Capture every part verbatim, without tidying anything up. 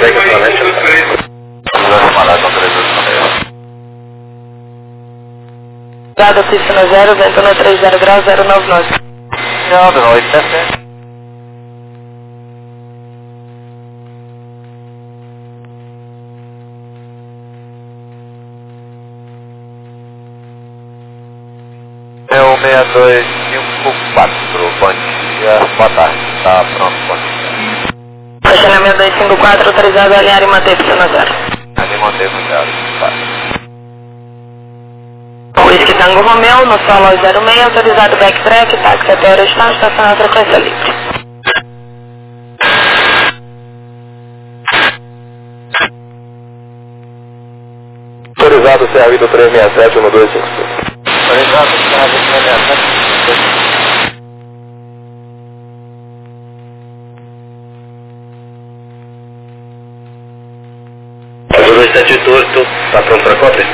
segue a planeta. Vamos mandar com três dois seis. Dado piscina zero, vento no três zero graus, zero nove nove. Não, de noite, sete. É o seis dois cinco quatro, bom dia, boa tarde, tá pronto, bom dia. Fechando seis dois cinco quatro, autorizado a alinhar e manter piscina zero. Ali manteve o zero, quatro. Whisky Tango Romeo, no solo zero seis, autorizado backtrack, táxi até Orestão, estação na frequência livre. Autorizado C A V do três seis sete, um dois cinco cinco. Autorizado C A V do três seis sete, um dois cinco cinco. Azul dois sete oito, tá pronto para cópia?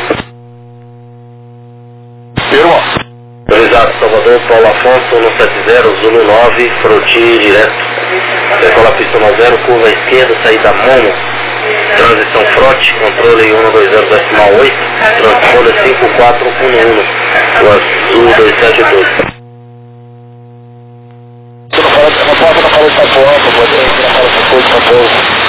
Firma. Autorizado Salvador, Paulo Afonso, um sete zero, Zulu nove, frontier direto. Decola pista um zero, curva esquerda, saída Momo. Transição frote, controle um dois zero decimal oito, transponder cinco quatro um um, o Azul dois sete dois. Você não fala, não fala, não fala de Itapuã, por favor, você não fala essa coisa de Itapuã.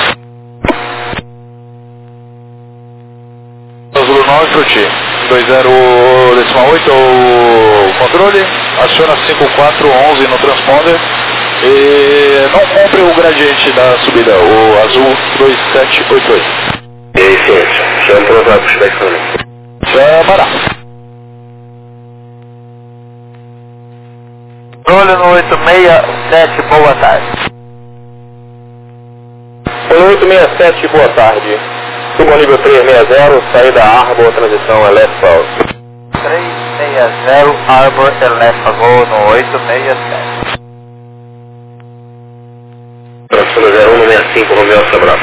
Zulu nove, frontier, dois zero decimal oito, o controle, aciona cinco quatro um um no transponder. E não compre o gradiente da subida, o Azul dois sete oito oito. E aí, ciência, chama para o pushback também. Chama. Olho no oito seis sete, boa tarde. Olho oito seis sete, boa tarde. Suba ao nível três seis zero, saída Arbor, transição Elétrica. três seis zero, Arbor, Elétrica, no oito seis sete. Transição zero um seis cinco, Romeo Sobral.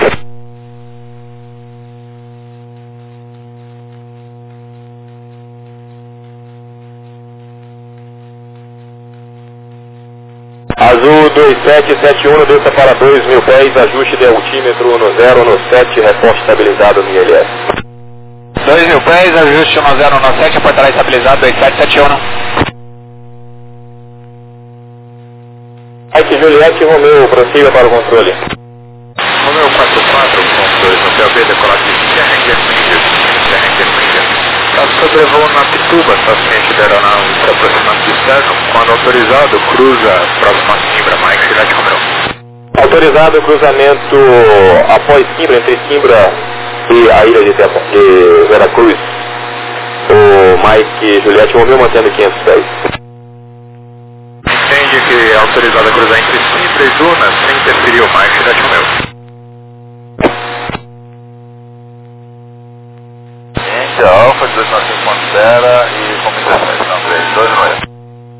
Azul dois sete sete um, desça para dois mil pés, ajuste de altímetro no zero no sete, reporte estabilizado no I L S. dois mil pés, ajuste no zero no sete, portará estabilizado dois sete sete um. Mike Juliette Romeo, prossiga para o controle. Romeo quatro quatro, ponto dois, no P O B, decolar de Serrengue Finger, Serrengue Finger. Caso sobrevoo na Pituba, está ciente da aeronave se aproximando de externo, quando autorizado, cruza próximo a Simbra, Mike Juliette Romeo. Autorizado cruzamento após Simbra, entre Simbra e a ilha de, de Veracruz. O Mike Juliette Romeo mantendo quinhentos pés. Entende que é autorizado a cruzar entre Simbra e Dunas sem interferir o Mike Juliette Romeo. Ciência Alfa, dezoito nove cinco ponto zero e comunicações, não, três dois nove.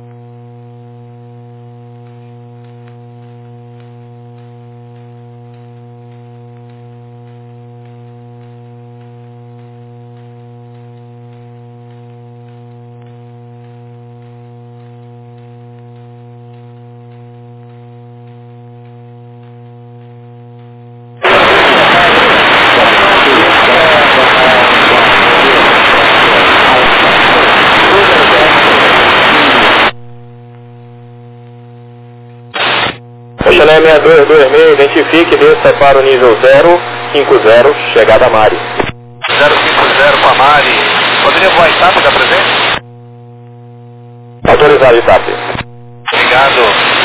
Chanel seis dois dois seis, identifique, desça para o nível zero cinco zero, chegada a Mari. zero cinco zero para Mari. Poderia voar I T A P da presente? Autorizado I T A P. Obrigado.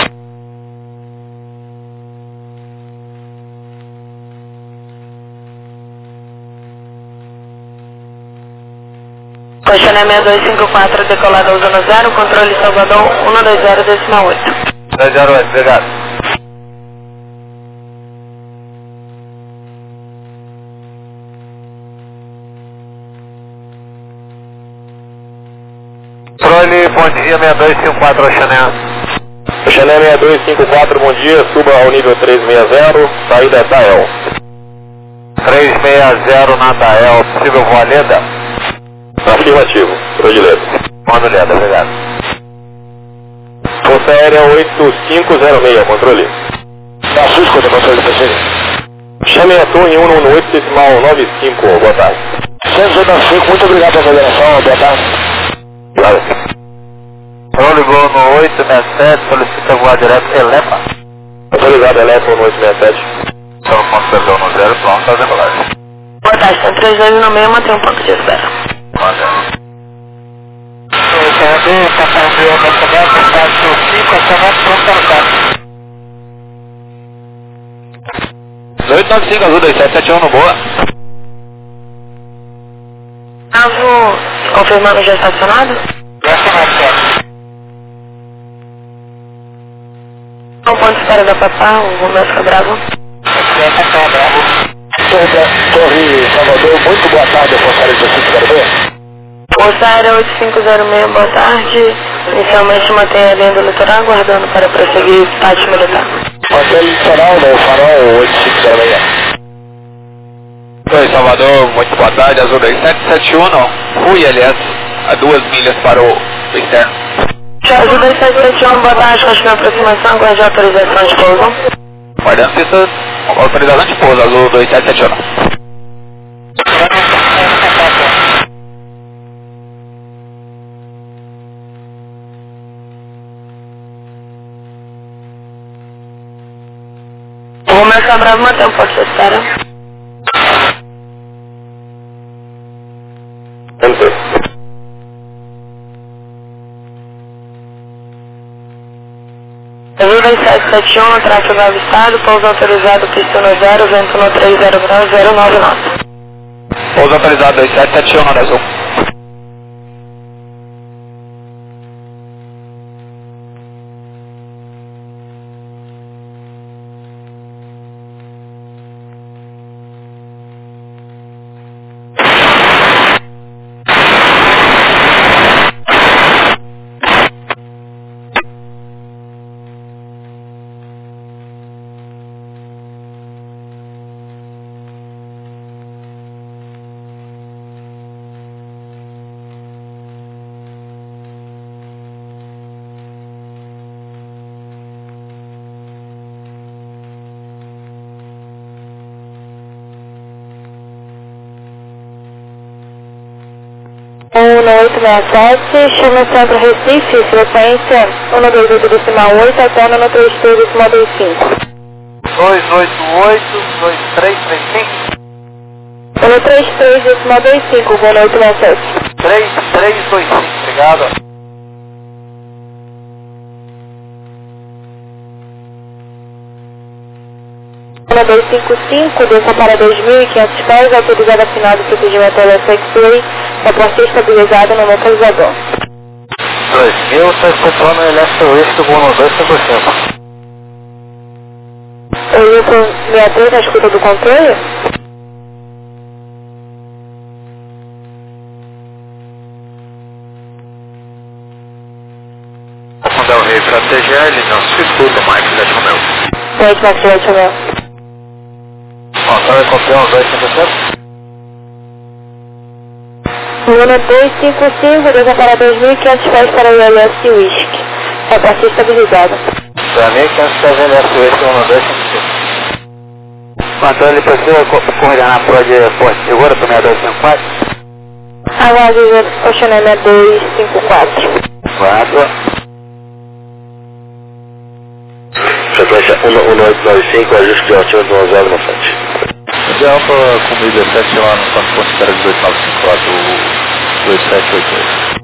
Chanel seis dois cinco quatro, decolado ao zona zero, controle Salvador um dois zero decimal oito. dois zero oito, obrigado. Controle, bom dia, seis dois cinco quatro, Chanel. Chanel seis dois cinco quatro, bom dia, suba ao nível três seis zero, saída Dael. três seis zero na Dael, possível voar Leda? Afirmativo, por de Leda. Manda Leda, obrigado. Força Aérea oito cinco zero seis, controle. Da Fusco, de controle de Chame a torre um um oito, decimal nove cinco, boa tarde. cento e cinco, muito obrigado pela federação, boa tarde. Claro. Falou, ligou no oito seis sete, solicita voar direto Elepa. Autorizado, Elepa no oito seis sete. Só ponto perdão no zero, pronto, tá decolagem. Boa tarde, tem três dois no meio, mantém um ponto de espera. Manda. Operador, está fazendo a mensagem, está cinco, acionamento, pronto para o carro. oito nove cinco, azul dois sete sete um, no boa. Bravo, confirmando já estacionado? Já estacionado. Um ponto de espera da Papá, o Romeu fica bravo. Já está bravo. Torre Salvador, muito boa tarde, Forçário de Francisco Garber. Forçário oito cinco zero seis, boa tarde. Inicialmente mantém a linha do litoral, aguardando para prosseguir parte militar. Mantém o litoral, né? O farol oito cinco zero seis. Oi, Salvador, muito boa tarde, azul dois sete sete um, fui, aliás, a duas milhas para o externo. Azul dois sete sete um, boa tarde, continua a aproximação, guarde a autorização de pouso. Guardando pista, autorização de pouso, azul dois sete sete um. O Romeu fica bravo, mantém um ponto de espera. Enter. Azul dois sete sete um, tráfego avistado, pouso autorizado, pista no zero, vento no três zero graus, zero nove nove. Pouso autorizado dois sete sete um, no azul. um oito seis sete, chama Centro Recife, frequência um dois oito decimal oito, até no três três decimal dois cinco. dois oito oito, dois três três cinco. um três três decimal dois cinco, voo oito seis sete. três três dois cinco, obrigado. um dois cinco cinco, desça para dois mil e quinhentos pés, autorizado a final do procedimento L S X-Ray, é para ser estabilizado no localizador. dois mil, está efetuando o Electro-West do Bono dois cinco cinco. Eu ia com sessenta e três na escuta do controle? Del Rey para T G L, não se escuta, Mike Juliette Romeu. Pode, Mike Juliette Romeu. Montão e campeão dois cinco cinco. um dois cinco cinco, desça para dois mil e quinhentos pés para o L S Whisky, é para ser estabilizado. dois mil e quinhentos pés L S Whisky, um dois cinco cinco. Montão, ele precisa coordenar a prova de porte segura para seis dois cinco quatro? Aguarde questionamento dois cinco quatro. quatro. Frequência um oito nove cinco, ajuste de altímetro um zero na frente. Ideal para comida sete lá no campo de espera de dois nove cinco quatro, dois sete oito oito.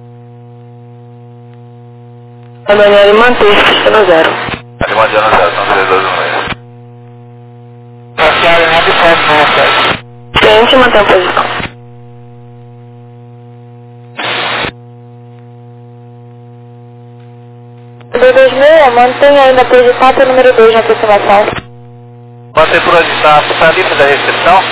A Daniela mantém, pista no zero. Alemão zero, são três dois um seis. Passeada nove sete nove sete. Cliente mantém a posição. D dois mil, mantém ainda a posição para o número dois na aproximação. Mantém por onde está, está livre da recepção?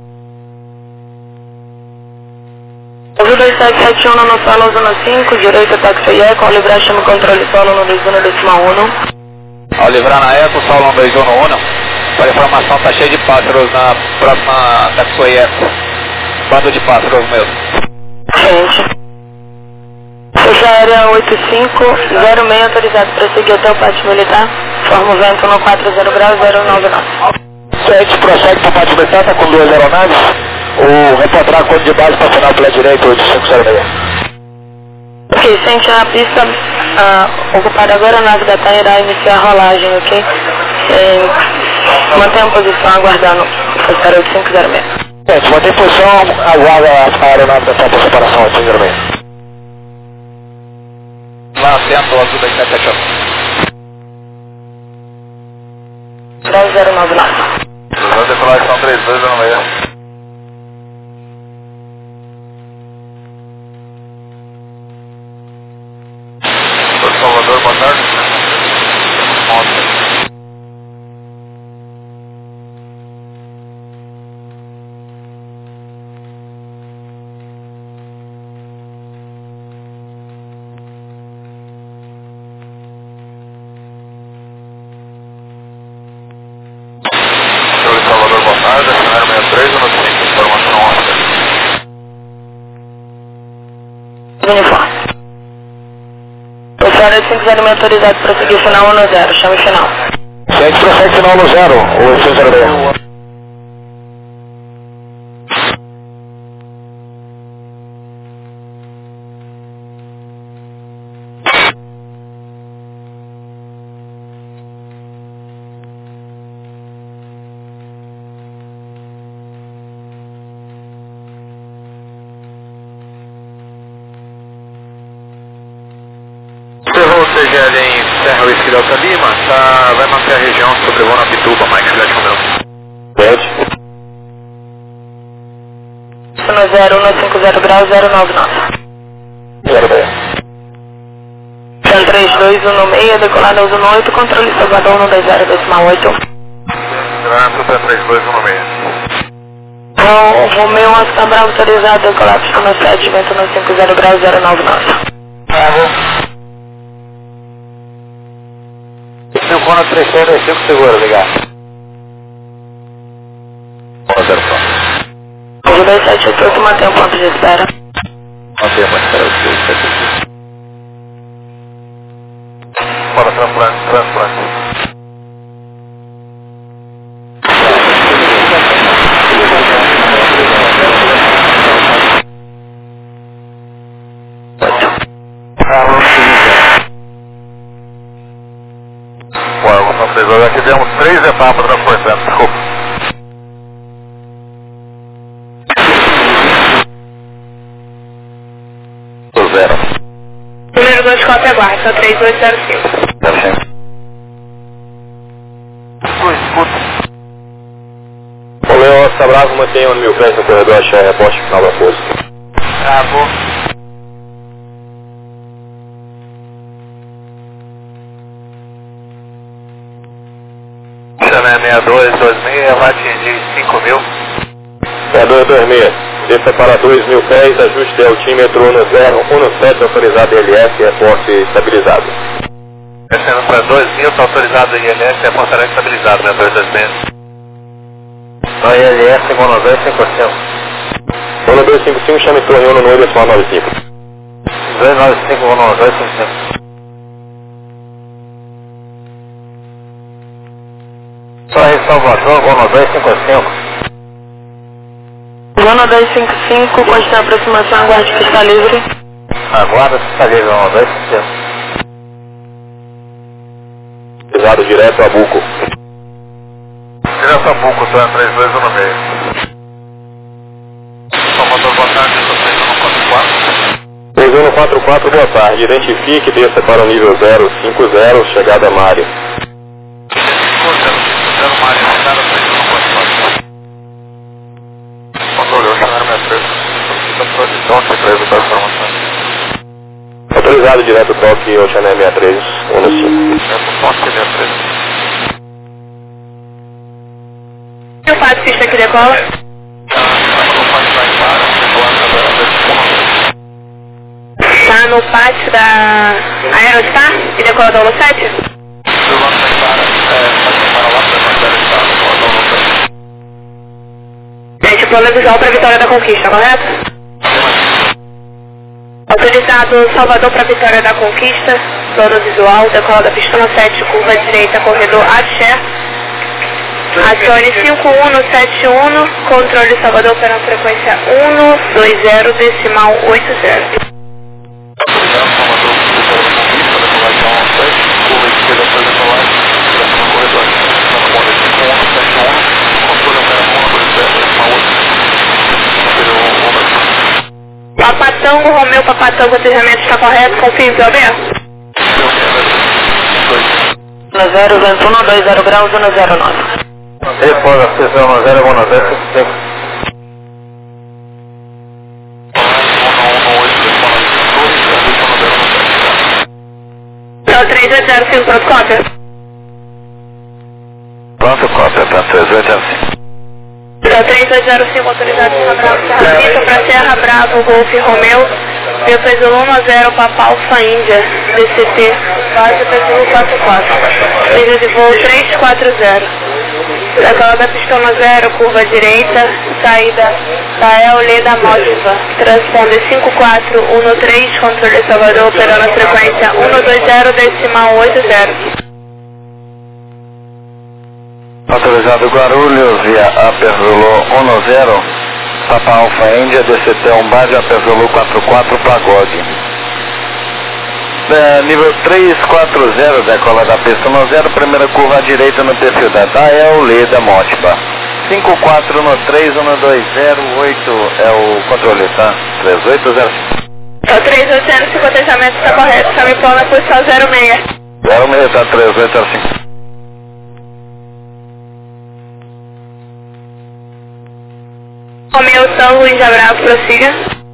Azul dois sete sete um no solo zona cinco, direita táxi eco, ao livrar chama controle solo no dois um decimal um. Ao livrar na Eco, Salão dois um um, para informação, está cheio de pássaros na próxima Taxway Eco. Bando de pássaros mesmo. Gente. Força Aérea oito cinco zero seis autorizado para seguir até o pátio militar. Forma o vento no quatro zero graus, zero nove nove. Sete, prossegue para parte Betata com duas aeronaves. O reportar código de base para final pela direita, oito cinco zero seis. Ok, sente a pista uh, ocupada agora, a nave da TAM irá iniciar a rolagem, ok? É, mantenha a posição aguardando o oito cinco zero seis. Sete, mantém posição, aguarda a aeronave da TAM para separação oito cinco zero seis. Lá, atento, azul da sete sete um. três zero nove nove. Vamos decolar, são três dois zero seis. Salvador, boa tarde. Salvador, boa tarde. Cenário sessenta e três, número cinco, informação onze. Uniforme. Oito cinco zero seis autorizado para seguir final um zero, chame final. Sete, prossegue final um zero, oito cinco zero seis. C G L em Serra Whisky Delta Lima, tá, vai manter a região sobrevoando a Pituba, Mike Flat Romeu. Sete. um zero um cinco zero grau zero nove nove. zero dez. Cem três dois um seis, decolado aos oito, controle Salvador um dois zero decimal oito. Tranço Cem três dois um seis. O Romeu Oscar Bravo autorizado, decolado no sete, vento no cinco zero grau zero nove nove. Tá bom. Seu Cono três três cinco segura, ligar. zero quatro. O dois sete oito oito mantém o ponto de espera. Mantém a espera do dois sete oito. Bora, transplante, transplante. Aqui temos três etapas transportando, desculpa. Zero. Número dois, cópia aguarda, só três oito zero cinco. Escuta. O Leão Oscar Bravo mantém o mil pés no corredor, achar reposte final da força. Ah, bom. seis dois dois seis vai atingir cinco mil. seis dois dois seis, desça para dois mil pés, ajuste altímetro um zero um sete, autorizado I L S, reporte estabilizado. Descendo para dois mil, está autorizado I L S, reporte estabilizado, né, dois dois seis. Então I L S, Mono dois cinco cinco. Mono dois cinco cinco, chame torre um no oito decimal nove cinco. dois nove cinco, Mono dois cinco cinco. Torre Salvador, Mono dois cinco cinco. Mono dois cinco cinco, continua a aproximação, aguarde que está livre. Aguarda que está livre, Mono dois cinco cinco. Pisado direto a Buco. Direto a Buco, T A três dois um seis. Salvador, boa tarde, três um quatro quatro. três um quatro quatro, boa tarde. Identifique, desça para o nível zero cinco zero, chegada a Mário. Autorizado direto toque Ocean sessenta e três, um cinco. Eu faço pista que decola. Tá no pátio da Aerostar e decola da Holo sete? Gente, plano visual para Vitória da Conquista, correto? Autorizado Salvador para Vitória da Conquista, plano visual, decola da pista sete, curva direita, corredor Axé, Acione cinco um no sete um, controle Salvador operando frequência um dois zero decimal oito zero. Papatango, Romeu, Papatango, o atendimento está correto, confirme pelo aberto. um zero um dois zero graus um zero nove. Repouso, acessão um zero um zero cinco. três oito zero cinco, pronto, cópia. Pronto, cópia, tá três oito zero cinco. três oito zero cinco, autorizado Serra Bravo, Serra Vista para Serra Bravo, Golf Romeu, Peso um a zero, Papa Alfa Índia, D C T, base Peso quatro quatro, linha de voo três quatro zero, decola da pistona zero, curva direita, saída da E O Leda Módiva, transponde cinco quatro um três, controle Salvador, operando a frequência um dois zero decimal oito zero. Autorizado Guarulhos via Aperzulu um zero, Papa Alfa Índia, D C T um base Aperzulu quatro quatro, Pagode. É, nível três quatro zero, decola da pista um zero, primeira curva à direita no perfil da Dael Leda Mótiba. cinco quatro um três um dois zero oito é o controle, tá? três oito zero cinco. O três oito zero cinco, o atendimento está correto, chame plano na posição zero seis. zero seis, tá? três oito zero cinco. Romeu Tango, Índia Bravo, prossiga.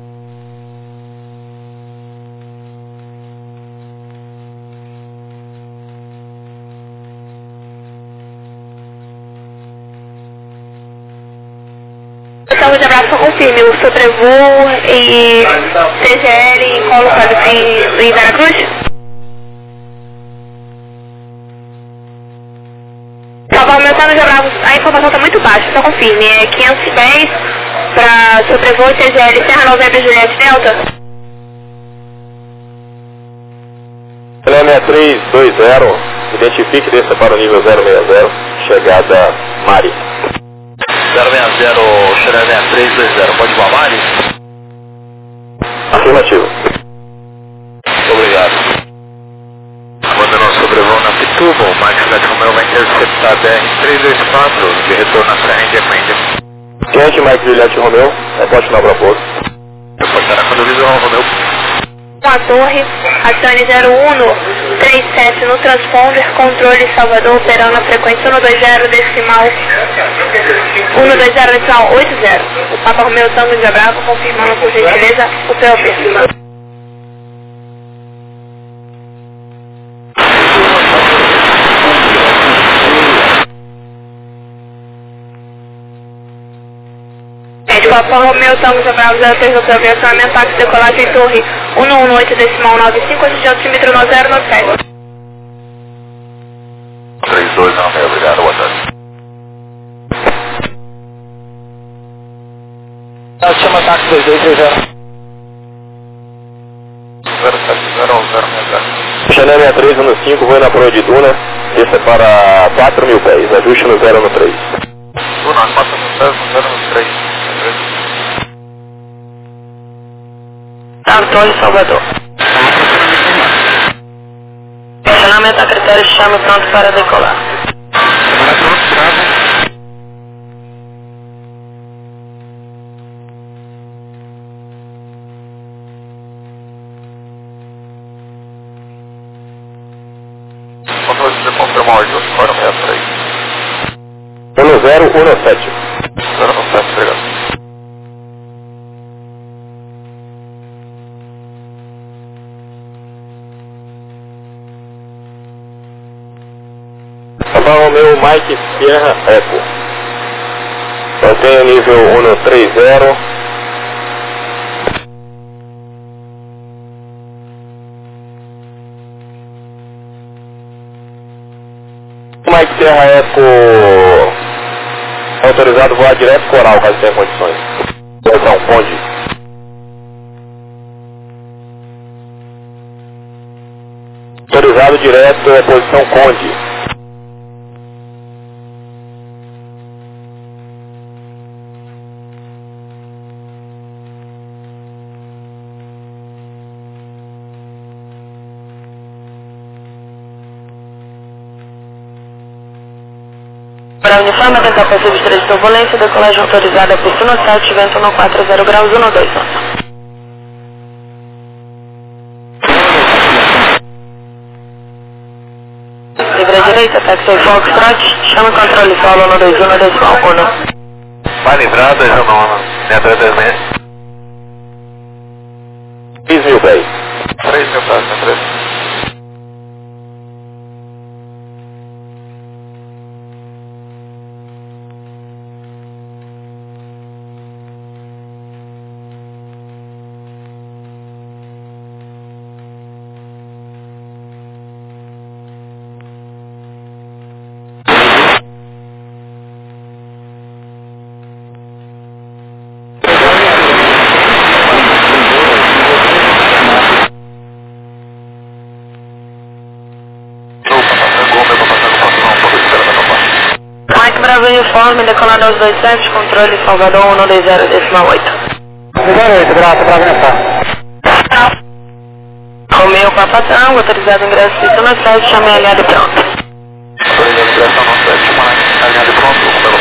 Tango, Índia Bravo, só confirme o sobrevoo e T G L em colo em, em Veracruz? Tá bom, meu Tango, Índia Bravo, a informação está muito baixa, só confirme, é quinhentos e dez para sobrevoo T G L Serra Novembro Juliette Delta. seis três dois zero, identifique e desça para o nível zero seis zero, chegada Mari. zero seis zero, Xeré seis três dois zero, pode voar Mari? Afirmativo. Obrigado. Abandonou sobrevoo na Pituba, o Mike sete Romeu vai interceptar a B R três dois quatro, de retorno à Serra Índia Mendes. Quente Mike Juliette Romeu, reporte na Bravoso. Reportar a condução Romeu. A torre, acione zero um três sete no transponder, controle Salvador, operando a frequência um dois zero decimal um dois zero decimal oito zero. O Papa Romeu Tango Índia Bravo, confirmando por gentileza o P O P. Papa Romeu Tango Índia Bravo, zero três, aviacionamento, táxi, decolagem, torre um um oito decimal nove cinco, de altímetro nove zero nove sete. três dois nove, obrigado, boa tarde. Eu chamo táxi dois dois três zero. zero sete zero zero seis zero. Chanel seis três um cinco, vou na proa de Duna, desça para quatro mil pés, ajuste no zero um três. Duna, quatro mil pés, zero um três. Antônio Salvador. Estacionamento a critério, chame pronto para decolar. Quando você confirmar o ordem, fora seis três. um zero um sete. zero um sete, obrigado. Papa Romeu Mike Sierra Eco. Eu tenho nível um três zero. Mike Sierra Eco autorizado a voar direto coral, caso tenha condições. Então, onde? Autorizado direto é posição Conde. Para uniforme, tentar perceber de turbulência, decolagem autorizada, pista no sete, vento no quatro zero graus, um dois. Livre à direita, taxi Foxtrot, chama o controle solo um dois um decimal um. Vai livrado, dois um um, meia três dois seis. três mil dez. três mil dez, meia três. Bravo uniforme, decolando aos dois sete, controle Salvador um dois zero decimal oito. zero oito, graça, Bravo uniforme. Romeu Papa Tango, autorizado ingresso pista no sete, chame alinhado e pronto. Autorizado ingresso no sete, chame alinhado e pronto, pelo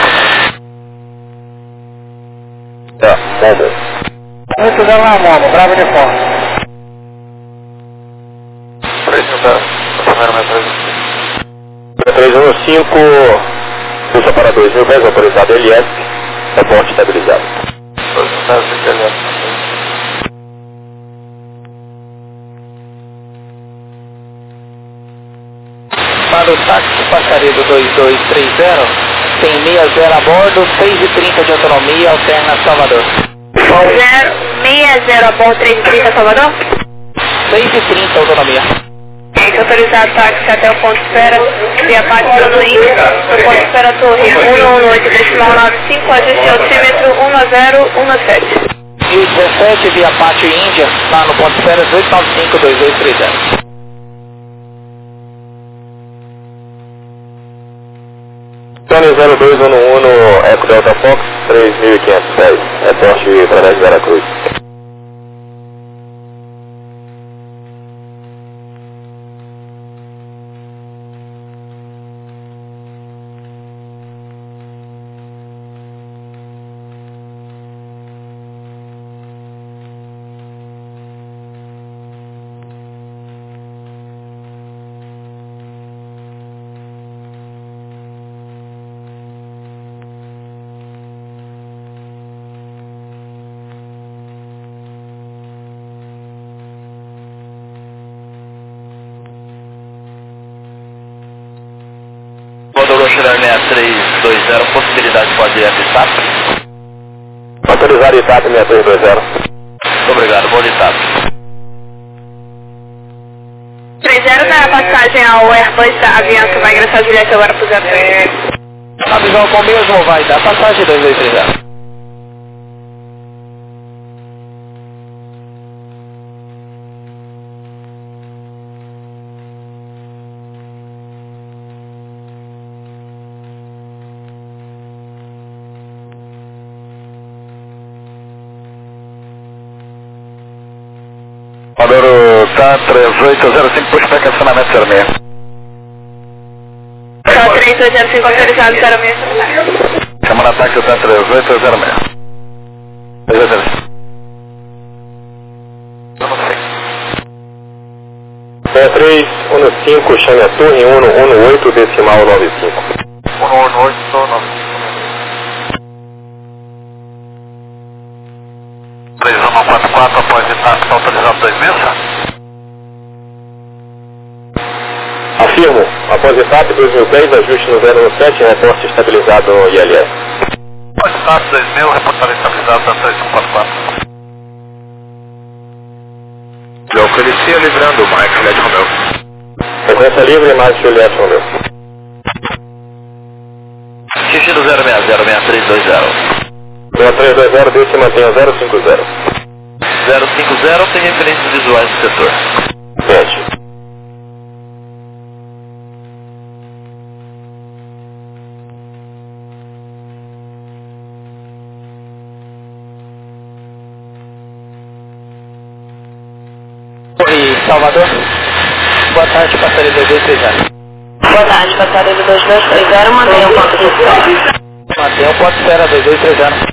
Tá, Momo. Muito bem lá, Momo, Bravo uniforme. três mil dez, primeiro meia três. três um cinco... Pulsa para dois mil dez, autorizado L S, reporte estabilizado. dois mil dez, L S. Para o táxi Passaredo dois dois três zero, tem seis zero a bordo, seis e trinta de autonomia, alterna Salvador. seis zero a bordo, três e trinta Salvador? seis e trinta autonomia. Autorizado táxi até o ponto espera, via Pátio no Índio, no ponto espera torre um um oito, decimal nove cinco, ajuste altímetro um zero um sete. E o dezessete via Pátio Índia, lá no ponto espera dois nove cinco dois dois três zero. Tony zero dois um um no Eco Delta Fox, três mil quinhentos e dez, reporte através de Veracruz. seis três dois zero, possibilidade pode ir avisar? Autorizado I T A P seis três dois zero. Muito obrigado, bom I T A P. três zero dá passagem ao Airbus da Avianca, vai ingressar os bilhetes agora pro zero três. A visão com o mesmo vai dar passagem dois dois três zero. Maduro T A três oito zero cinco, pushback acionamento zero seis. T A três oito zero cinco autorizado zero seis. Chama no ataque o T A três oito zero seis. zero seis. seis três um cinco, chame a torre um um oito, decimal nove cinco. um um oito, nove cinco. três um quatro quatro, após I T A P, está autorizado dois mesa? Afirmo, após I T A P dois mil e dez, ajuste no zero um sete, reporte estabilizado no I L S. Após I T A P dois mil, reportado estabilizado da três um quatro quatro. Geofelicia livrando, Mike Juliette Romeu. Frequência livre, Mike Juliette Romeu. Xixi do zero seis zero, seis três dois zero. seis três dois zero, deixe e mantenha zero cinco zero. zero cinco zero, tem referências visuais do setor. Sete. Oi, Salvador. Boa tarde, passageiro dois dois três zero. Boa tarde, passaredo dois dois três zero, mantenha o ponto de espera. Mantenha o ponto de espera, dois dois três zero.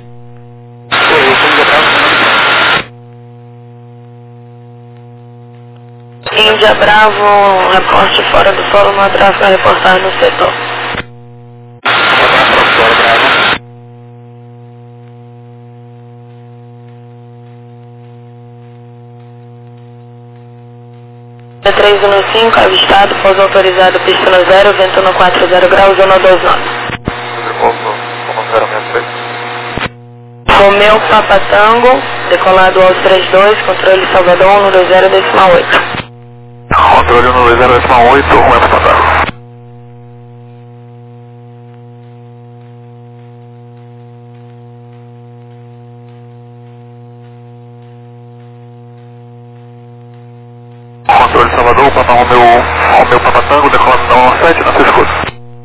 Índia Bravo, reporte fora do solo, no tráfego a reportar no setor. três um cinco, avistado, pouso autorizado, pista no zero, vento no quatro zero graus, zona dois nove. Romeu Papa Tango, decolado aos três dois, controle Salvador um dois zero decimal oito. Controle um dois zero decimal oito, Romeu Papa Tango. Controle Salvador, Papa Romeu, Romeu Papa Tango, decolado na sete, na sua escuta.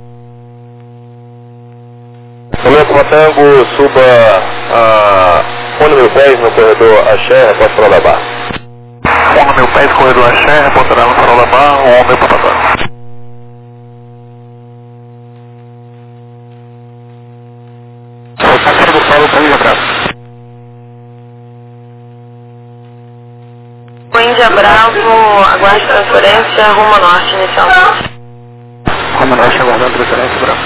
Romeu Papa Tango, suba a um mil pés no corredor Axé, após Farol da Barra. um mil pés, corredor Axé, reportará no Farol da Barra, um Romeu Papa Tango. Rotação do solo, caminho atrás. Índia Bravo, aguarde transferência, rumo norte inicialmente. Rumo norte, aguardando transferência, Bravo.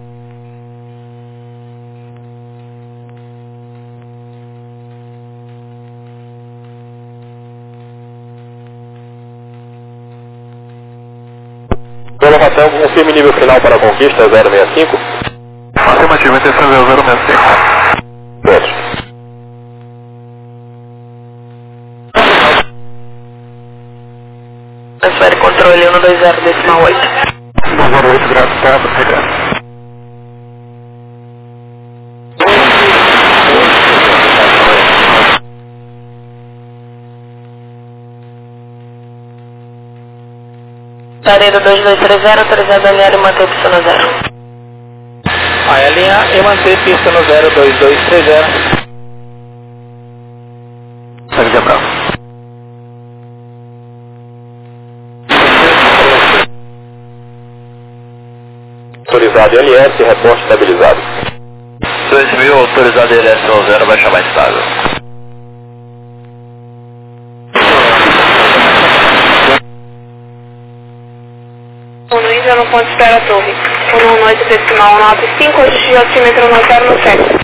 Colocação, confirme nível final para a conquista zero seis cinco. Afirmativo, intenção zero seis cinco. Pronto. Transfere controle um dois zero decimal oito. um zero oito graus, tá, obrigado. Passaredo dois dois três zero, autorizado a alinhar e manter pista no zero. Aí alinhar e manter pista no zero dois dois três zero. Índia Bravo. Autorizado L S, reporte estabilizado. dois mil, autorizado L S um zero, vai chamar estável. No Índia no ponto de espera torre. um oito decimal nove cinco, hoje de altímetro no zero no sete.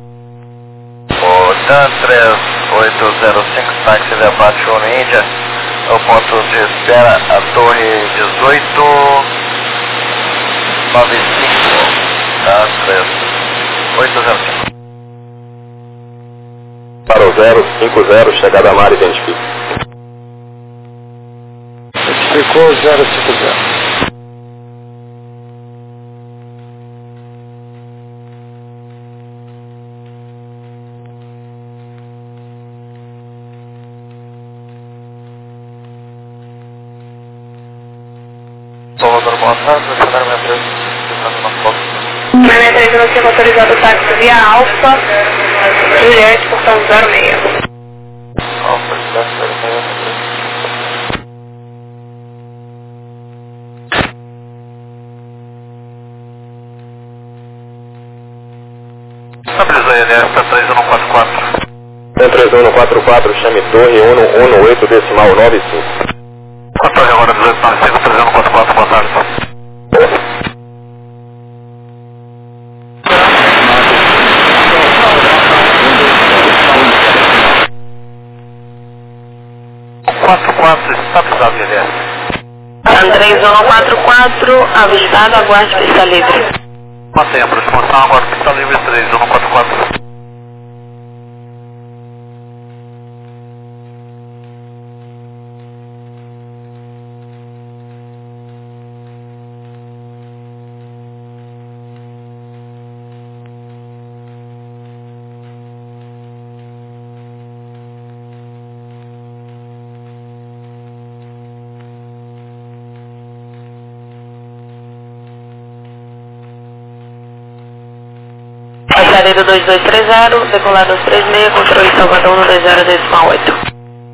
O Dan três oito zero cinco, táxi de abate no Índia, o ponto de espera, a torre dezoito nove cinco, Dan três oito zero cinco. Para o zero cinco zero, chegada a mar, identifique. Identificou zero cinco zero. Salvador, boa tarde, vou chamar minha empresa, ficando na foto. Mané três um cinco, autorizado o táxi via Alfa, Juliette, portão zero seis. Alfa, Juliette, zero seis. Estabiliza aí, né? Tá três um quatro quatro. três um quatro quatro, chame torre um um oito decimal nove cinco. A torre agora dezoito nove cinco, três um quatro quatro, boa tarde. quatro quatro, estabilizado, L S. três um quatro quatro, avistado, aguarde pista livre. Mantenha a aproximação, agora pista livre três um quatro quatro. Passaredo dois dois três zero, decolado aos três seis, controle Salvador um dois zero decimal oito.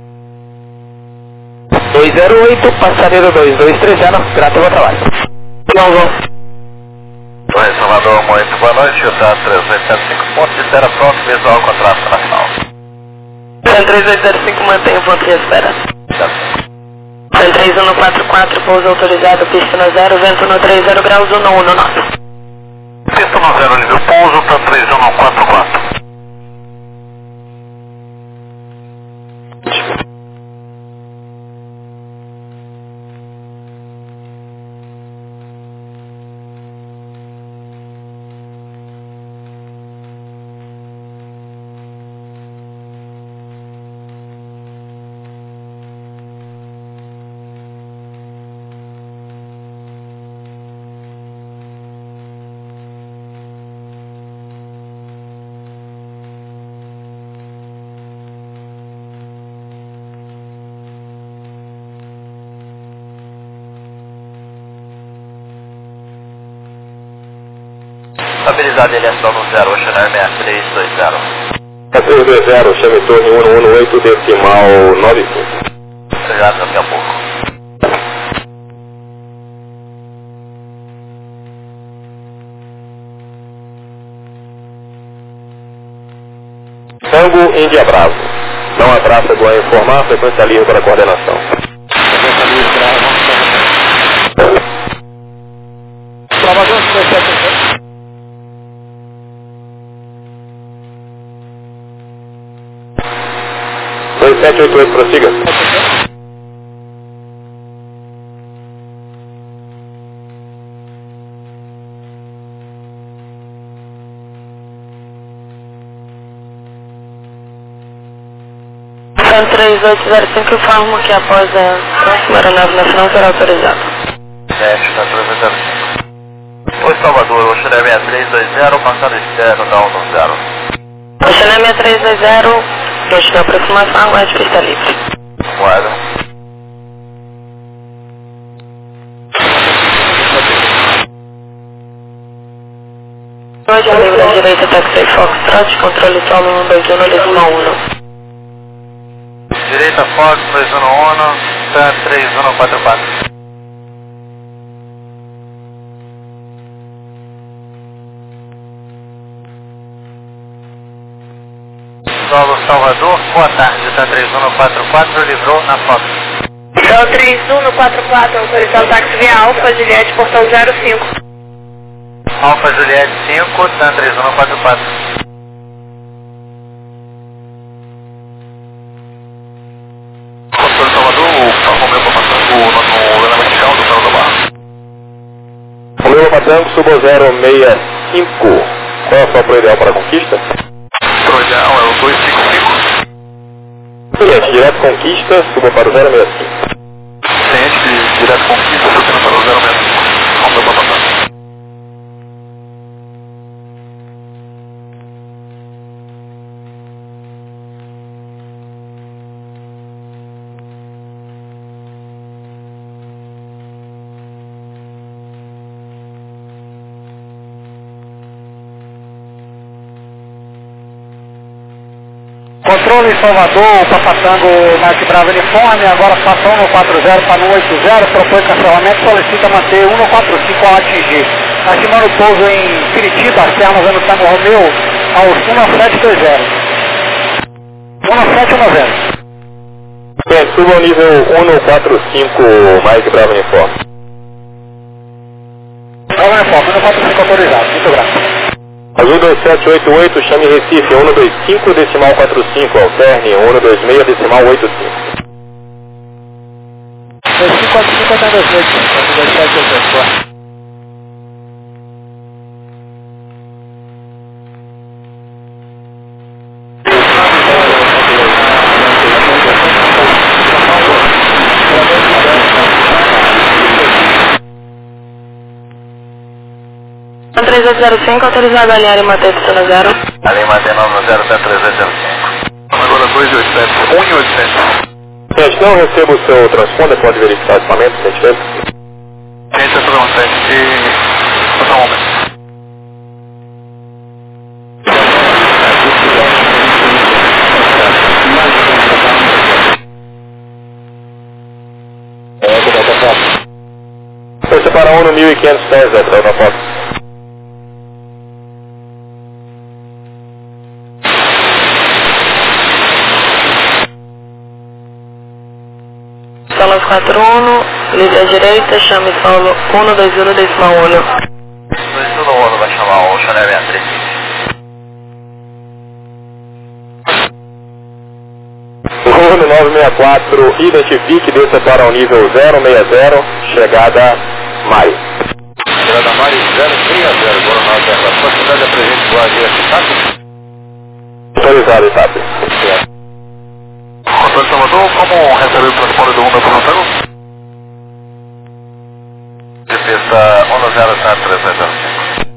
dois zero oito, passaredo dois dois três zero, grato ao trabalho. Não vou. Oi, Salvador, muito boa noite, Jutado três oito zero cinco, ponto de espera pronto, visual com tráfego nacional. três oito zero cinco, mantém o ponto de espera. três um quatro quatro, pouso autorizado, pista no zero, vento no três zero graus, um um nove. Pista no zero, nível pouso, para três um quatro quatro. Estabilidade L S no zero, Oceanar seis três dois zero. três dois zero, chame torre um um oito, decimal nove cinco. Obrigado, daqui a pouco. Tango Índia Bravo. Não atraça do a informar, frequência livre para coordenação. Frequência livre, bravo. Salvador, dois sete oito. dois sete oito oito, prossiga. três oito zero cinco, informo que após a próxima aeronave nacional será autorizado. Sete, tá três oito zero cinco. Oi, Salvador, Oceanar seis três dois zero, passado externo da um zero. Oceanar seis três dois zero, deixe de aproximação, aguarde pista livre. Guarda. Hoje a livre à direita, taxi Foxtrot, controle solo um dois um, decimal um. Direita Fox, dois um um, Tan três um quatro quatro. Solo Salvador, boa tarde, Tan três um quatro quatro, livrou na Fox. Solo três um quatro quatro, autorizado táxi via Alfa, Juliette, portão zero cinco. Alfa Juliette cinco, Tan três um quatro quatro. Controle Salvador, o Romeu Papatango, no ordenamento de caldo, São Tomás. Romeu Papatango, subo zero seis cinco. Qual é a sua pro ideal para a conquista? Pro ideal é o dois cinco cinco. Cliente, direto conquista, suba para o zero seis cinco. Cliente, direto conquista, subindo para o zero seis cinco. Romeu Papatango. Controle Salvador, Papatango, Mike Bravo Uniforme, agora passou no quatro zero para no oito zero, propõe cancelamento, solicita manter um quatro cinco ao atingir. Estimando o pouso em Piritiba, Sermas no Tango Romeu, aos um sete dois zero. um sete um zero. Bem, suba ao nível um quatro cinco, Mike Bravo Uniforme. Bravo Uniforme, um quatro cinco autorizado, muito grato. Azul dois sete oito oito, chame Recife, um dois cinco, decimal quatro cinco, alterne, um dois seis, decimal oito cinco. dois cinco quatro cinco até dois oito, dois sete oito oito. três oito zero cinco, autorizado a alinhar e manter pista no zero. Alinha mantendo no zero, Tan três oito zero cinco. Agora dois oito sete, um oito sete. Gente, não recebo o seu transponder, pode verificar o equipamento, se tiver. Gente, é tudo um teste de... Só um momento. Força para um no mil e quinhentos pés, é, para foto. Solo quatro um, liga à direita, chame solo um dois um, decimal um. dois um um vai chamar o Chanel sessenta e três. Uno nove seis quatro, identifique, desça para o nível zero seis zero, chegada Mari. Chegada Mari zero seis zero, agora nove seis quatro, possibilidade de presente do Agia Chicago? Autorizado, etapa. Controle Salvador, como recebeu o transporte do Honda Frontal? De pista um zero sete três zero cinco.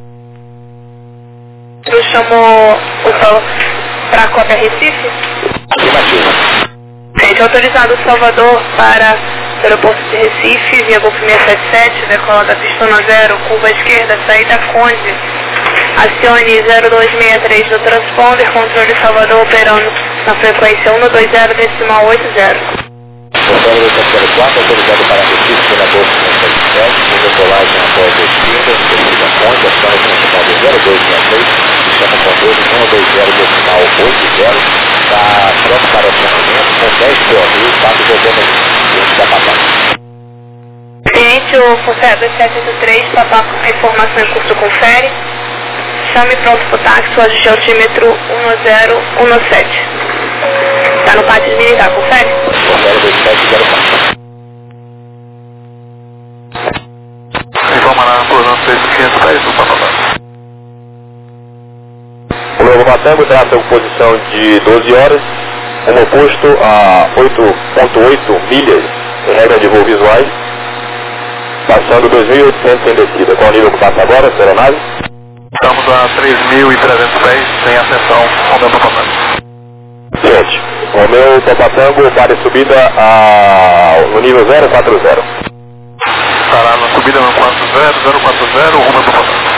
Eu chamo o solo para a cópia Recife? Afirmativa. Gente, autorizado Salvador para o aeroporto de Recife, via Golf seiscentos e setenta e sete, decola da pista um zero, curva esquerda, saída Conde. Acione zero dois seis três do transponder, controle Salvador operando na frequência um dois zero, decimal oito zero. Controle do zero quatro, autorizado para Recife pela Golf seiscentos e setenta e sete, com decolagem após a esquerda, descida Conde, acione transponder zero dois seis três, e chama o controle um dois zero, decimal oito zero, está pronto para acionamento, com dez P O V, quatro voltando da Papaco. Cliente, o Forcego sete oito três, Papaco, a informação em curso confere. Chame pronto para o táxi, o ajuste altímetro um zero um sete. Está no pátio militar, confere? zero dois sete zero quatro. Informa na posição seis mil quinhentos pés do Papaco. O novo Matango trata a posição de doze horas, um oposto a oito vírgula oito milhas em regra de voo visuais, passando dois mil e oitocentos em descida. Qual o nível que passa agora, senhora nave? Estamos a três mil e trezentos pés, sem ascensão, Romeu Papatango. Gente, o meu Papatango para subida a, no nível zero quatro zero. Estará na subida no quatro zero zero quatro zero, Romeu Papatango.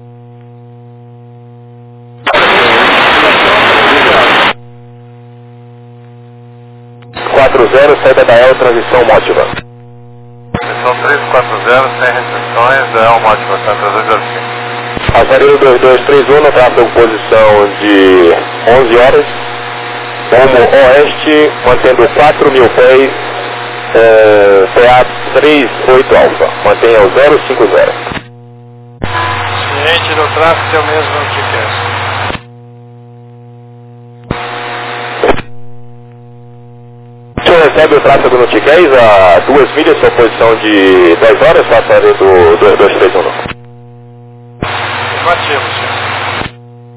quatro zero, saída da El, transição Mótiva. São três quatro zero, sem restrições, é o Mótiva, está trezentos e cinco. Aparelho dois dois três um, trata a posição de onze horas, rumo oeste, mantendo quatro mil pés, é, P A trinta e oito Alfa, mantenha o zero cinco zero. Ciente do tráfego é o mesmo G P S. O senhor recebe o tráfego no Tiquéis a duas milhas, sua posição de dez horas, passando do dois dois três um. Afirmativo, senhor.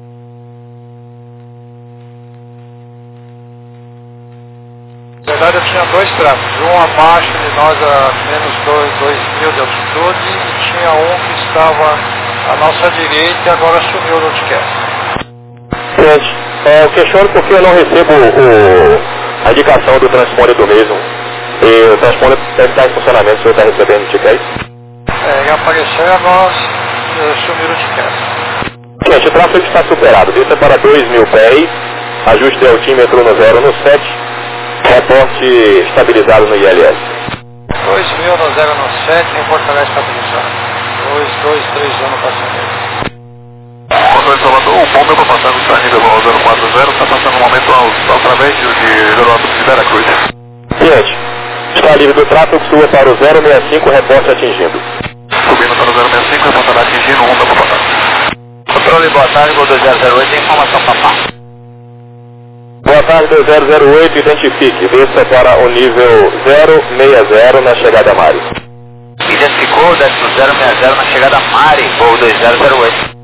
Na verdade, eu tinha dois tráfegos. Um abaixo de nós a menos dois mil de altitude e tinha um que estava à nossa direita e agora sumiu no Outcast. Gente, é, eu questiono porque eu não recebo o, a indicação do transponder do mesmo. E o transponder deve estar em funcionamento, o senhor está recebendo o Tiquéis? É, ele apareceu e agora uh, sumiu no Outcast. Gente, o tráfego está superado. Desça para dois mil pés, ajuste de altímetro no zero no sete, reporte estabilizado no I L S. dois mil no zero no sete, em Fortaleza estabilizado. dois dois três um no passageiro. Controle Salvador, o Bomber para passando está nível zero quatro zero, está passando no momento ao, através de, de, de Veracruz. Gente, está livre do tráfego, suba para o zero seis cinco, reporte atingindo. Subindo para o zero seis cinco, reportará atingindo o Honda para passar. Controle, boa tarde, Gol dois zero zero oito, informação papá. Boa tarde, dois zero zero oito, identifique, desça para o nível zero seis zero na chegada Mari. Identificou, desce do zero seis zero na chegada Mari, Gol dois zero zero oito.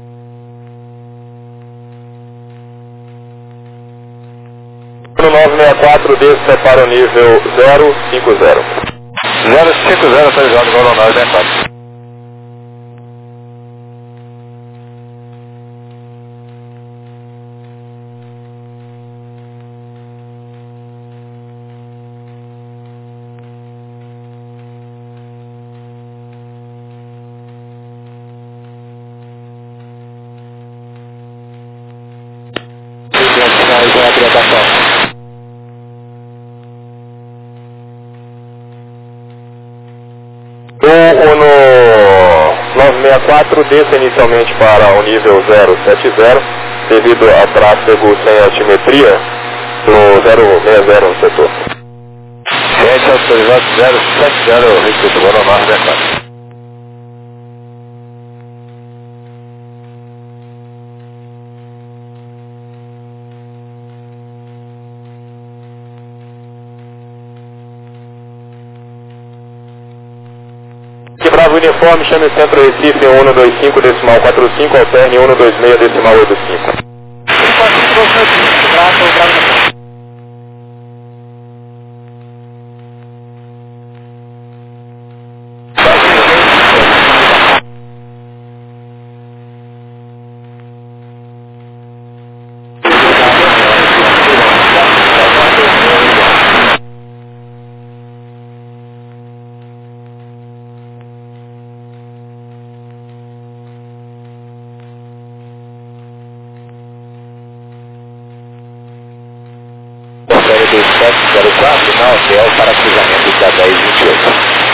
No nove seis quatro, desça para o nível zero cinco zero. zero cinco zero, autorizado, Gol nove seis quatro. O nove seis quatro desça inicialmente para o nível zero sete zero, devido ao tráfego sem altimetria no zero seis zero no setor. sete autorizado zero sete zero, respeito agora ao nove seis quatro. Bravo Uniforme, chame o Centro Recife um um dois cinco, decimal quatro cinco, alterne um dois seis, decimal oito cinco. dois sete zero quatro, na hotel para cruzamento da dez vinte e oito.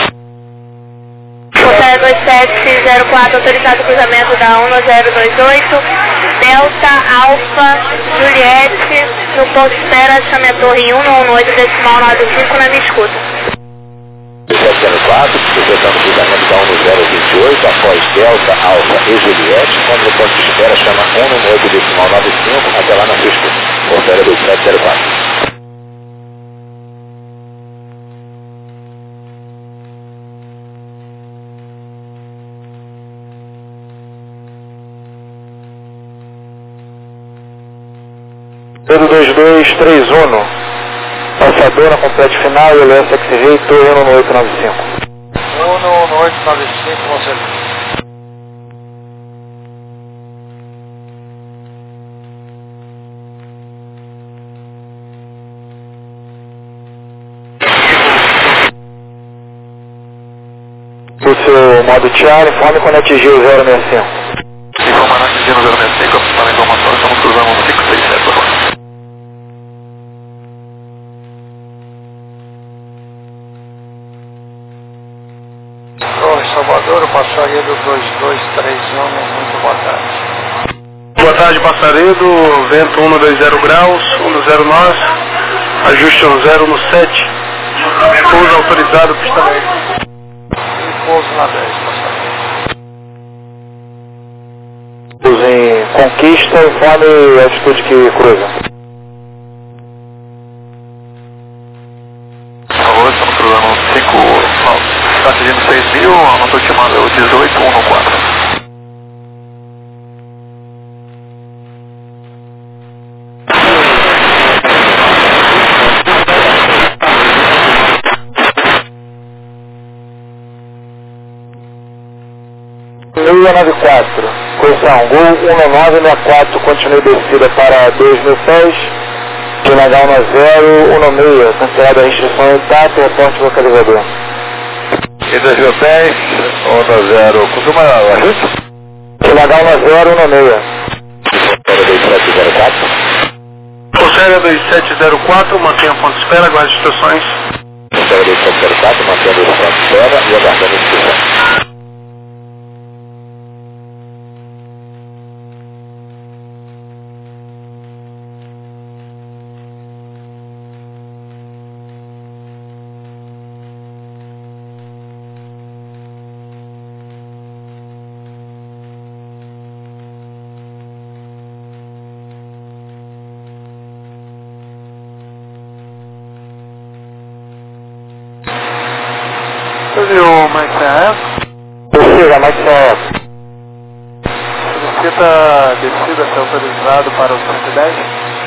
Hotel dois sete zero quatro, autorizado cruzamento da um zero dois oito, Delta Alfa Juliette, no ponto de espera, chame a torre um um oito, decimal nove cinco, na minha escuta. dois sete zero quatro, completando o cruzamento da um zero vinte e oito, após Delta Alfa e Juliette, quando no ponto de espera, chama um um oito, decimal nove cinco, até lá na sua escuta. Hotel dois sete zero quatro. Pedro dois dois três um, passadora, complete final, L S X G, torre um oito nove cinco. um oito nove cinco, você. O seu modo Tiara, informe quando atingir o zero seis cinco. Informando atingindo o zero seis cinco, para a informação, estamos cruzando um cinco seis sete, por favor. Torre Salvador, Passaredo dois dois três um, muito boa tarde. Boa tarde, Passaredo, vento um dois zero graus, um zero nove, ajuste um zero no sete, pouso autorizado, pista dez. E pouso na dez, Passaredo. Pouso em Conquista, informe a altitude que cruza. Por favor, estamos cruzando um cinco, está atingindo seis mil, a nota ultimada é o dezoito um quatro. seis nove quatro, correção, Gol um nove seis quatro, continue descida para dois mil pés, P H um zero um seis, cancelada a restrição intacta, reporte localizador. E dois mil pés, um zero, costuma ajuste? P H um zero um seis. dois sete zero quatro. Conselho dois sete zero quatro, mantenha ponto de espera, aguarde instruções. Conselho dois sete zero quatro, mantenha ponto de espera e aguardando instruções. Você viu mais certo? Descida, mais certo. Solicita descida ser autorizado para o cento e dez?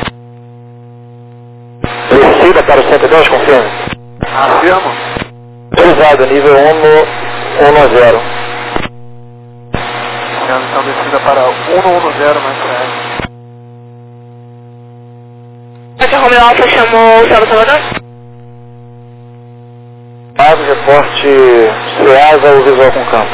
Descida para o cento e dez, confirme. Afirmo. Autorizado, nível um um zero. Então descida para um um zero mais certo. Essa Romeo Alfa chamou o Salvador? Reporte Ceasa ou visual com campo.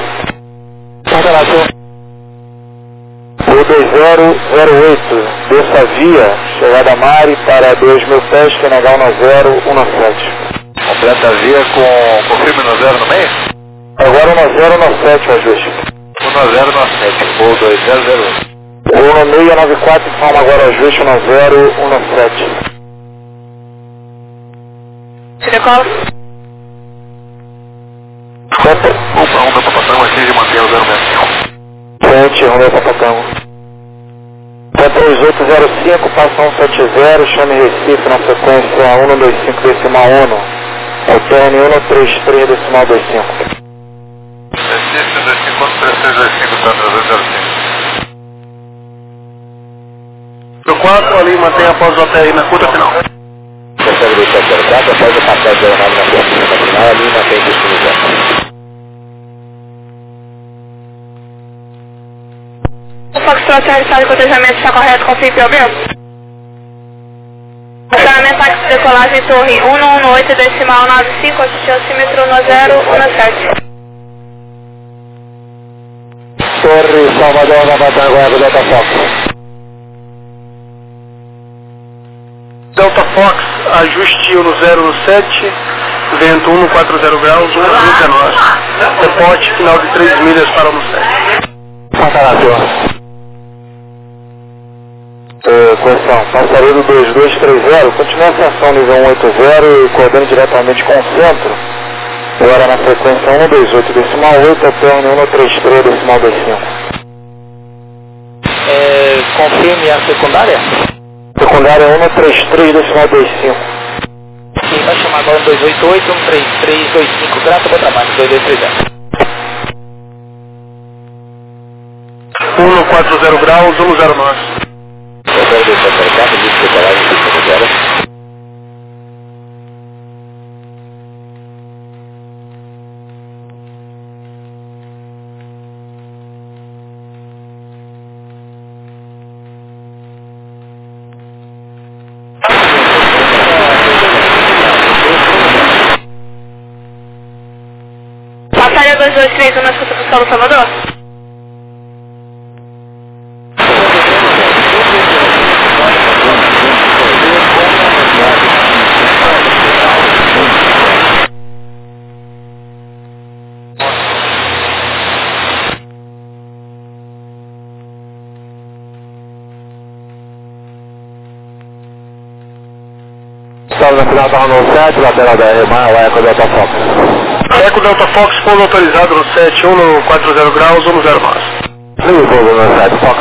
O dois zero zero oito, desça via, chegada a Mari para dois mil pés, P H um zero um sete. Completa a via com confirme no zero no meio? Agora um zero no sete, ajuste. um a zero no sete, voo dois zero zero um. um no meio, nove quatro, informa agora ajuste um a zero, um no sete. Se decola. Opa, um meu papatango aqui de manter o zero sessenta e cinco. Frente, Romeu Papatango. três oito zero cinco, passa um sete zero, chame Recife na sequência um dois cinco decimal um. Retorne um três três decimal vinte e cinco. Recife dois cinco um três seis dois cinco, Sandra dois zero cinco. Do quatro ali, mantém após o T R na curta final. Recebe do sete zero quatro, após o papel de aeronave na curta final, ali mantém disponibilidade. O Foxtrot realizado de cotejamento está correto com o F I P, ouviu? Acionamento táxi de decolagem torre um um oito decimal nove cinco, assistir alcímetro um zero um sete. Torre Salvador, Nova Guarda, Delta Fox. Delta Fox, ajuste um zero um sete, vento um quatro zero graus, um dezenove. Reporte final de três milhas para o sete. Sacanagem. Uh, Correção, passaredo dois dois três zero, continua a ascensão nível um oito zero e coordenando diretamente com o centro. Agora na frequência um dois oito decimal oito, retorne um três três decimal vinte e cinco. É, confirme a secundária? Secundária um três três decimal vinte e cinco. Sim, vai chamar agora um dois oito oito, um três três dois cinco, graça, bom trabalho, dois dois três zero. um quatro zero graus, um zero nove. zero dois sete zero quatro, lista de decolagem, lista de zero. Passaria dois dois três um na escuta do Solo Salvador? Estamos na final da Renault sete, lateral da R M A, o Eco Delta Fox. Eco Delta Fox, pouso autorizado no sete, um quatro zero graus, um zero nove. Liga o pouso no sete, Fox.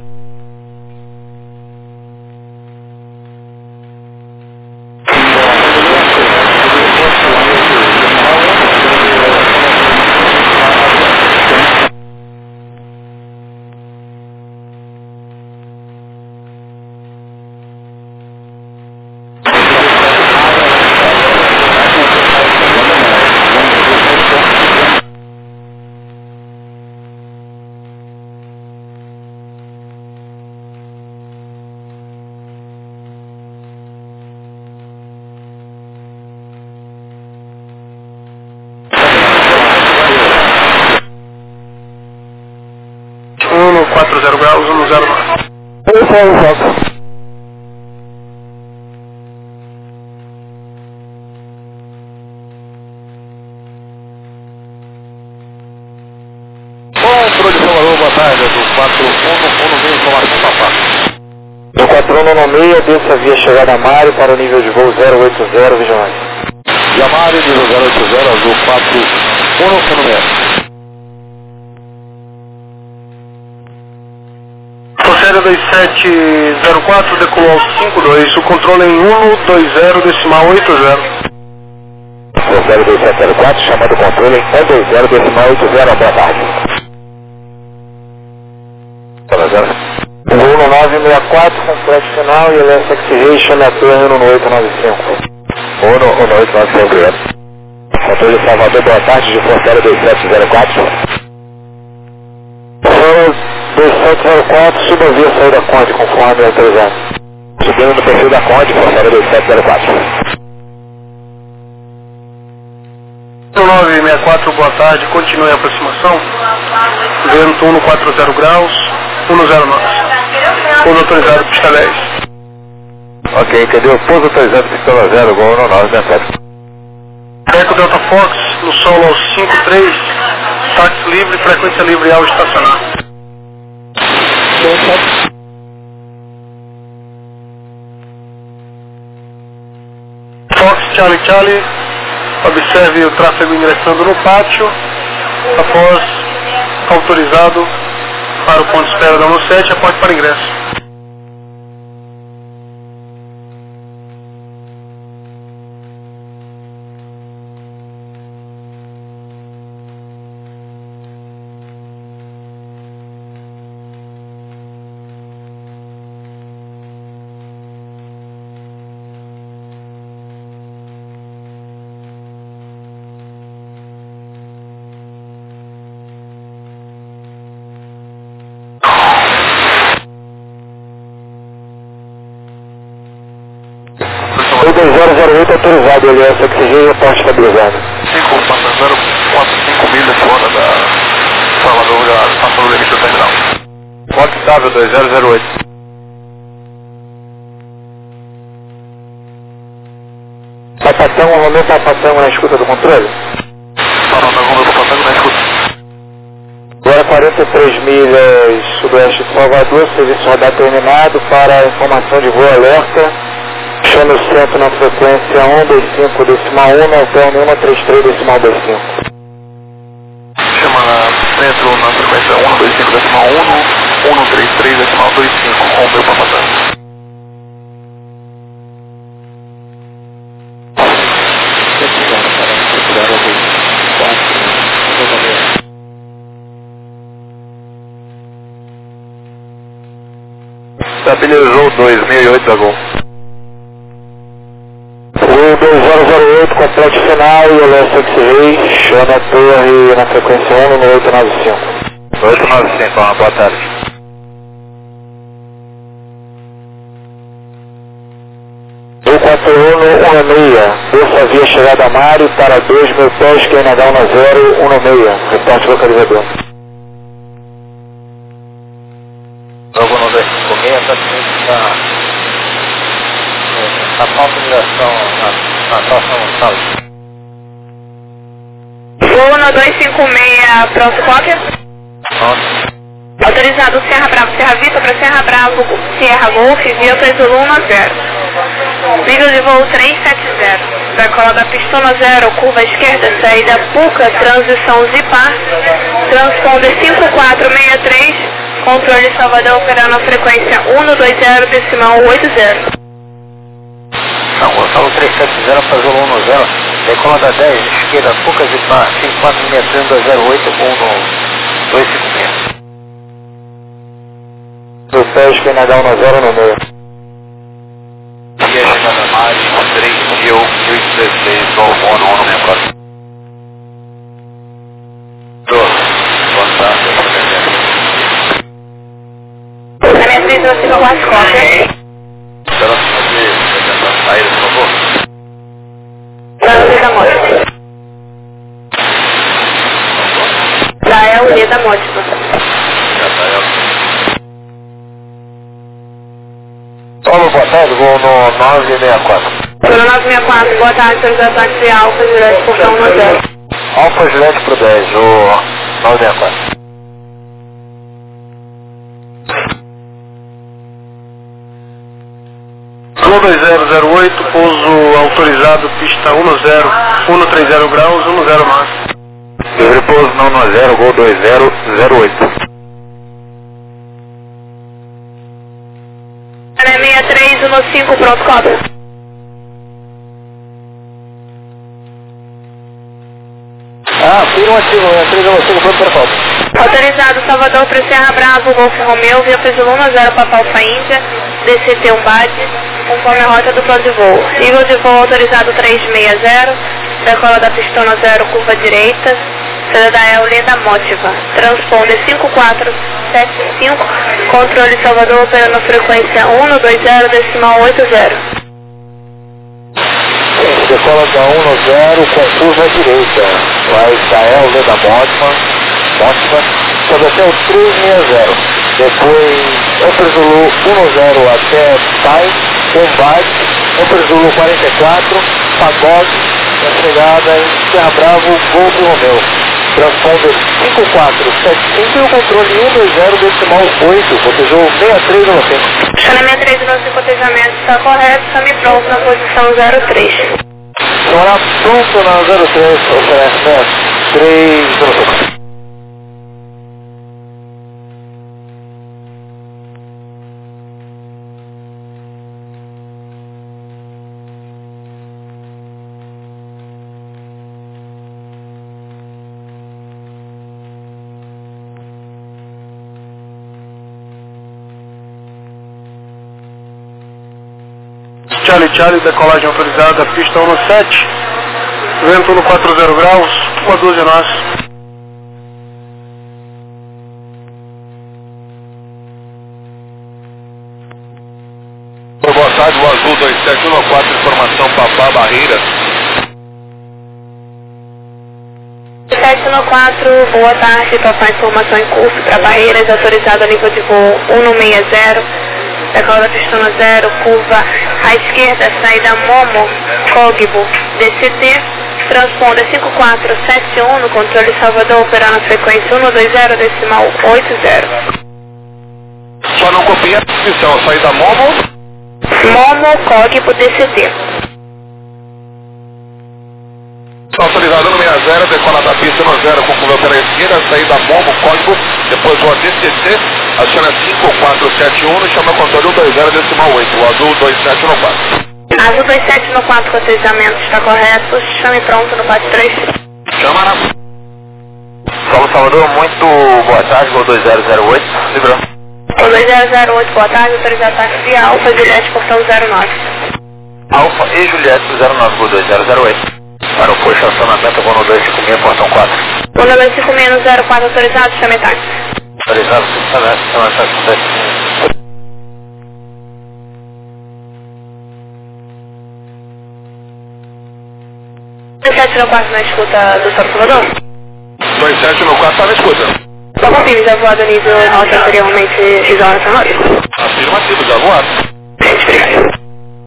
um quatro zero graus, um zero nove. Esse é o Fox. Controle de Salvador, boa tarde, do quatro um no meio, informação papá. Do quatro um no meio, desça via chegada a Mário para o nível de voo zero oito zero, vigilante. Via Mário, nível zero oito zero, azul quatro um no meio. Rogério dois sete zero quatro, decolou ao cinco dois, o controle em um dois zero decimal oito zero. Rogério dois sete zero quatro, chamado controle em um dois zero decimal oito zero, boa tarde. um nove seis quatro, complete final e lance exhibition na torre um oito nove cinco. um oito nove cinco. Controle de Salvador, boa tarde, de Rogério dois sete zero quatro. dois sete zero quatro, suba via saída Conde, conforme autorizado. Subindo no perfil da Conde, Rogério dois sete zero quatro. um nove seis quatro, boa tarde, continue a aproximação. Vento um quatro zero graus, um zero nove. Pouso autorizado, pista dez. Ok, cadê o pouso autorizado, pista zero, gol um nove, né, Pedro? Eco Delta Fox, no solo ao cinco três, táxi livre, frequência livre ao estacionar. Fox, Charlie, Charlie, observe o tráfego ingressando no pátio, após autorizado para o ponto de espera da um sete, aporte para ingresso. dois zero zero oito autorizado, L S X G e aporte estabilizado. cinco, passa zero ponto cinco milhas fora da Salvador, já passou o limite do terminal. Fox W dois zero zero oito. Papatão, Romeu Papatão na escuta do controle? Falando Romeu Papatão na escuta. Agora quarenta e três milhas sudoeste de Salvador, serviço radar terminado para informação de voo alerta. Chama o centro na frequência um dois cinco decimal um, no hotel um três três decimal dois cinco. Chama o centro na frequência um dois cinco decimal um, um três três decimal dois cinco, com o meu papatão. Estabilizou dois mil e oito da Gol. O dois zero zero oito, complete final e L S X G, chama a torre na frequência um no oito nove cinco. oito nove cinco, uma boa tarde. O quatro um um seis, terça via chegada a Mário para dois mil pés, Q N H um zero um seis, reporte localizador. Logo no dois cinco seis, está a falta de direção na atuação local. Voo no dois cinco seis, pronto, cópia? Autorizado Serra Bravo, Serra Vitor para Serra Bravo, Sierra Golf, via três Zulu um zero. Nível de voo trezentos e setenta. Decola da pistona zero, curva esquerda, saída Puca, transição Zipar, transponder cinco quatro seis três, controle Salvador operando a frequência um dois zero decimal oito zero. Não, Gonçalo trezentos e setenta para Zulu um zero, decola da dez, esquerda, Puca Zipar, cinco quatro seis três dois zero oito, um dois cinco seis. Do pés, Q N H um zero no meio. E a chegada mais, três mil e dezesseis, Golfo um no meio quatro. Boa tarde, Na minha três eu sigo quatro cópias. Será que você tentar sair, por favor? Da Leda Mótica. Da El Leda Mótica. Já tá, já. Paulo, boa tarde, vou no nove seis quatro. Zona nove seis quatro, boa tarde, autorização de Alfa, Juliette, portão um zero. Alfa Juliette pro dez, o nove seis quatro. Gol dois zero zero oito, pouso autorizado, pista um zero, um três zero graus, um zero máximo. Livre pouso não no zero, Gol dois zero zero oito. seis três um cinco, pronto, cópia. Ah, fui um ativo, é três um cinco, pronto para cópia. Autorizado Salvador para Serra Bravo, Golf Romeu, via Presumo um zero para Alfa Índia, D C T um base, conforme a rota do plano de voo. Nível de voo autorizado trezentos e sessenta, decola da pistona zero, curva direita, saída da El Leda Mótica, transponder cinco quatro sete cinco, controle Salvador operando frequência um dois zero decimal oito zero. Decola da um zero com curva direita, vai da El Leda Mótica, Mótica, sobe até o três seis zero, depois Upper Zulu um zero até Pai, Combate, Upper Zulu quarenta e quatro, Pagode, na chegada em Serra Bravo, Golfo Romeu. transponder cinco quatro sete cinco e o controle um dois zero decimal oito, cotejou seis três nove cinco. Estacionamento três e nove, cotejamento está correto, chame pronto na posição zero três. Agora pronto na zero três, oferece três nove cinco. Charlie Charlie, decolagem autorizada, pista um no sete, vento no quarenta graus, uma doze nós. Boa tarde, o Azul dois sete um quatro, informação Papá Barreira. dois sete um quatro, boa tarde, Papá, informação em curso para Barreiras, autorizado a nível de voo um um seis zero. Decola pista no zero, curva à esquerda, saída Momo, Cogbo, D C T, transponder cinco quatro sete um no controle Salvador, operando a frequência um dois zero decimal oito zero. Só não copia a posição, saída Momo. Momo, Cogbo, D C T. Autorizado no seis zero, decola da pista no zero, com curva pela esquerda, saída Momo, Código, depois o D C T, aciona cinco quatro sete um, chama controle um dois zero decimal oito, o Azul dois sete um quatro. Azul dois sete um quatro, cotejamento está correto, chame pronto no quatro três. Chama na... Paulo Salvador, muito boa tarde, voo dois zero zero oito, livrou. O dois zero zero oito, boa tarde, autorizado táxi Alfa, Juliette, portão zero nove. Alfa e Juliette zero nove, voo dois zero zero oito. Para o posto estacionamento, voo no dois cinco seis, portão quatro. O dois cinco seis no zero quatro, autorizado, chame táxi. Autorizado, estacionamento, chama táxi. dois sete um quatro na escuta do São Salvador? dois sete um quatro está na escuta. Só confirme, já voado a nível rota anteriormente visual nacional? Afirmativo, já voado. Gente, obrigado.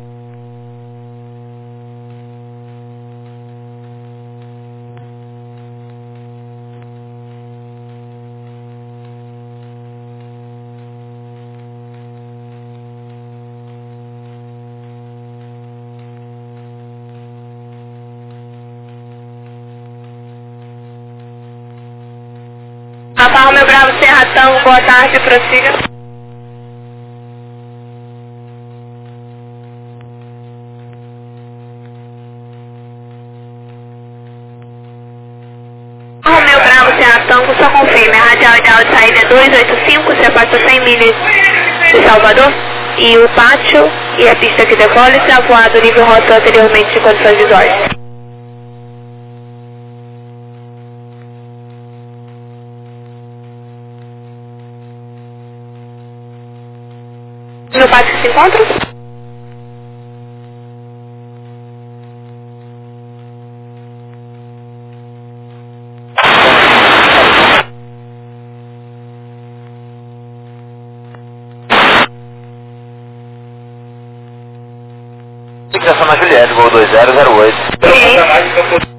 Rafael Romeu Bravo, Serra Tango, boa tarde, prossiga. Romeu Bravo, Serra Tango, só confirme, a radial ideal de saída é duzentos e oitenta e cinco, você passa cem milhas de Salvador, e o pátio e a pista que decola está voado nível rota anteriormente de condições visuais. No pátio que se encontra? Fixação na Juliette, voo dois zero zero oito. Sim.